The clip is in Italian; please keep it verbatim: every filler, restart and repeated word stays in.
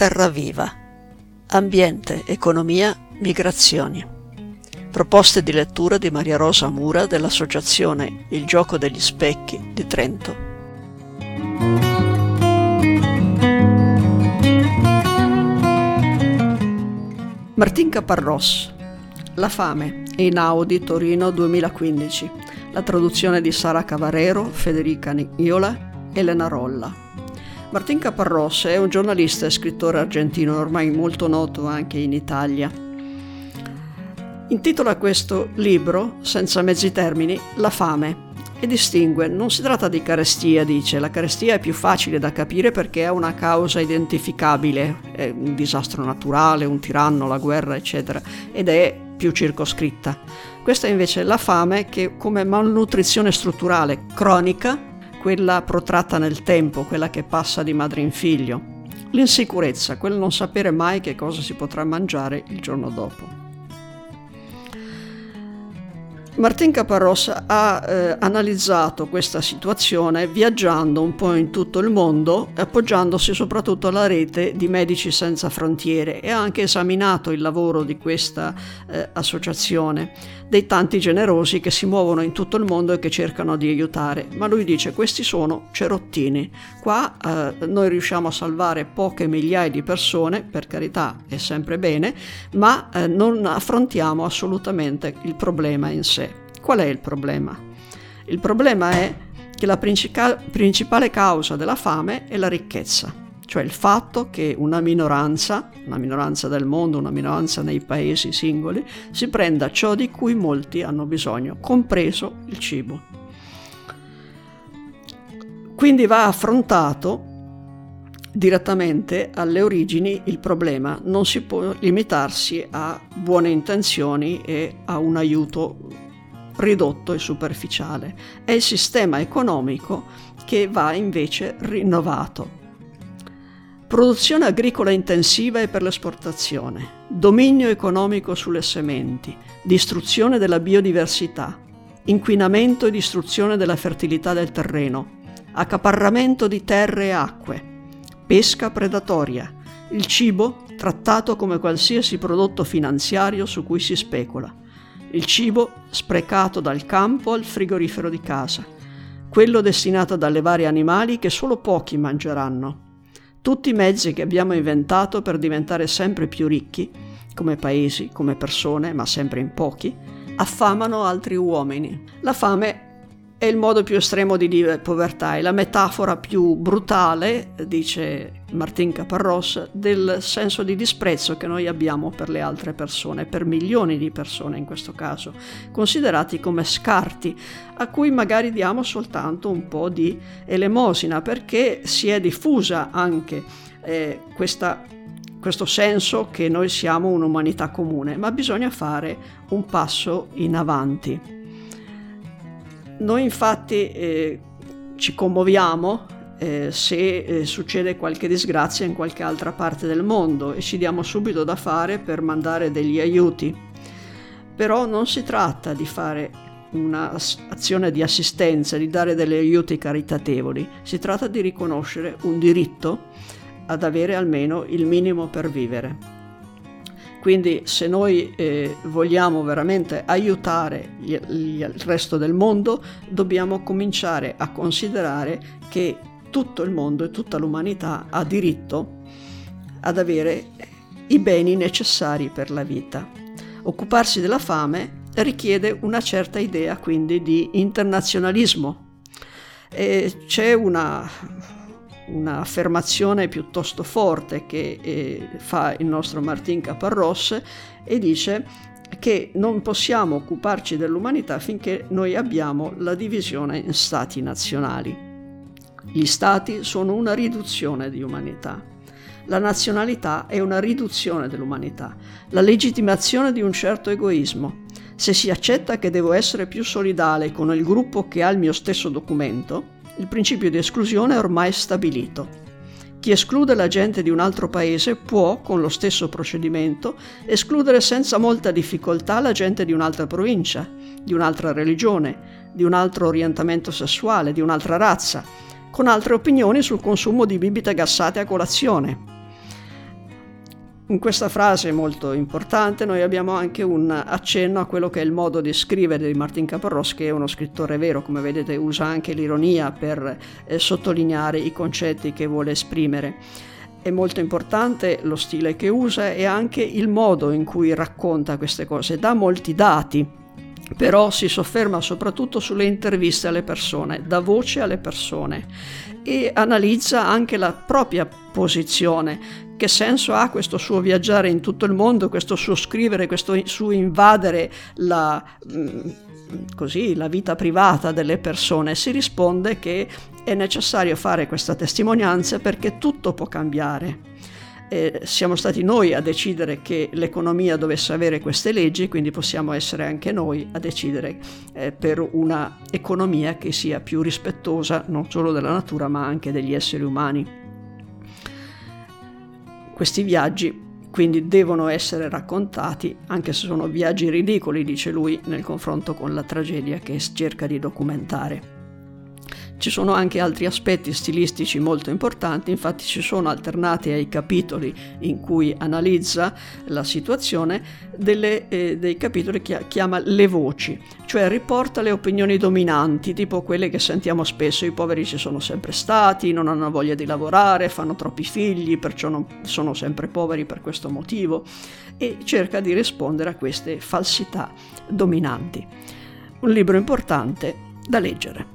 terra viva. Ambiente, economia, migrazioni. Proposte di lettura di Maria Rosa Mura dell'Associazione Il Gioco degli Specchi di Trento. Martin Caparrós, La fame, Einaudi, Torino duemilaquindici. La traduzione di Sara Cavarero, Federica Niola, Elena Rolla. Martin Caparrós è un giornalista e scrittore argentino ormai molto noto anche in Italia. Intitola questo libro, senza mezzi termini, La fame, e distingue: non si tratta di carestia, dice, la carestia è più facile da capire perché ha una causa identificabile, è un disastro naturale, un tiranno, la guerra, eccetera, ed è più circoscritta. Questa invece è la fame, che come malnutrizione strutturale cronica, quella protratta nel tempo, quella che passa di madre in figlio. L'insicurezza, quel non sapere mai che cosa si potrà mangiare il giorno dopo. Martin Caparrós ha eh, analizzato questa situazione viaggiando un po' in tutto il mondo, appoggiandosi soprattutto alla rete di Medici Senza Frontiere, e ha anche esaminato il lavoro di questa eh, associazione, dei tanti generosi che si muovono in tutto il mondo e che cercano di aiutare. Ma lui dice: questi sono cerottini. Qua eh, noi riusciamo a salvare poche migliaia di persone, per carità, è sempre bene, ma eh, non affrontiamo assolutamente il problema in sé. Qual è il problema? Il problema è che la princica- principale causa della fame è la ricchezza, cioè il fatto che una minoranza, una minoranza del mondo, una minoranza nei paesi singoli, si prenda ciò di cui molti hanno bisogno, compreso il cibo. Quindi va affrontato direttamente alle origini il problema, non si può limitarsi a buone intenzioni e a un aiuto ridotto e superficiale. È il sistema economico che va invece rinnovato. Produzione agricola intensiva e per l'esportazione, dominio economico sulle sementi, distruzione della biodiversità, inquinamento e distruzione della fertilità del terreno, accaparramento di terre e acque, pesca predatoria, il cibo trattato come qualsiasi prodotto finanziario su cui si specula, il cibo sprecato dal campo al frigorifero di casa, quello destinato ad allevare animali che solo pochi mangeranno. Tutti i mezzi che abbiamo inventato per diventare sempre più ricchi, come paesi, come persone, ma sempre in pochi, affamano altri uomini. La fame è il modo più estremo di dire povertà, è la metafora più brutale, dice Martin Caparrós, del senso di disprezzo che noi abbiamo per le altre persone, per milioni di persone in questo caso, considerati come scarti, a cui magari diamo soltanto un po' di elemosina, perché si è diffusa anche eh, questa, questo senso che noi siamo un'umanità comune, ma bisogna fare un passo in avanti. Noi infatti eh, ci commuoviamo eh, se eh, succede qualche disgrazia in qualche altra parte del mondo e ci diamo subito da fare per mandare degli aiuti. Però non si tratta di fare un'azione di assistenza, di dare degli aiuti caritatevoli, si tratta di riconoscere un diritto ad avere almeno il minimo per vivere. Quindi se noi eh, vogliamo veramente aiutare gli, gli, il resto del mondo, dobbiamo cominciare a considerare che tutto il mondo e tutta l'umanità ha diritto ad avere i beni necessari per la vita. Occuparsi della fame richiede una certa idea quindi di internazionalismo. E c'è una... un'affermazione piuttosto forte che eh, fa il nostro Martin Caparrós, e dice che non possiamo occuparci dell'umanità finché noi abbiamo la divisione in stati nazionali. Gli stati sono una riduzione di umanità. La nazionalità è una riduzione dell'umanità, la legittimazione di un certo egoismo. Se si accetta che devo essere più solidale con il gruppo che ha il mio stesso documento, il principio di esclusione è ormai stabilito. Chi esclude la gente di un altro paese può, con lo stesso procedimento, escludere senza molta difficoltà la gente di un'altra provincia, di un'altra religione, di un altro orientamento sessuale, di un'altra razza, con altre opinioni sul consumo di bibite gassate a colazione. In questa frase molto importante noi abbiamo anche un accenno a quello che è il modo di scrivere di Martin Caparrós, che è uno scrittore vero, come vedete usa anche l'ironia per eh, sottolineare i concetti che vuole esprimere. È molto importante lo stile che usa e anche il modo in cui racconta queste cose, dà molti dati, però si sofferma soprattutto sulle interviste alle persone, dà voce alle persone e analizza anche la propria posizione. Che senso ha questo suo viaggiare in tutto il mondo, questo suo scrivere, questo suo invadere la, così, la vita privata delle persone? Si risponde che è necessario fare questa testimonianza perché tutto può cambiare. Eh, siamo stati noi a decidere che l'economia dovesse avere queste leggi, quindi possiamo essere anche noi a decidere eh, per una economia che sia più rispettosa non solo della natura ma anche degli esseri umani. Questi viaggi quindi devono essere raccontati, anche se sono viaggi ridicoli, dice lui, nel confronto con la tragedia che cerca di documentare. Ci sono anche altri aspetti stilistici molto importanti, infatti ci sono alternati ai capitoli in cui analizza la situazione delle, eh, dei capitoli che chiama le voci, cioè riporta le opinioni dominanti, tipo quelle che sentiamo spesso: i poveri ci sono sempre stati, non hanno voglia di lavorare, fanno troppi figli, perciò non, sono sempre poveri per questo motivo, e cerca di rispondere a queste falsità dominanti. Un libro importante da leggere.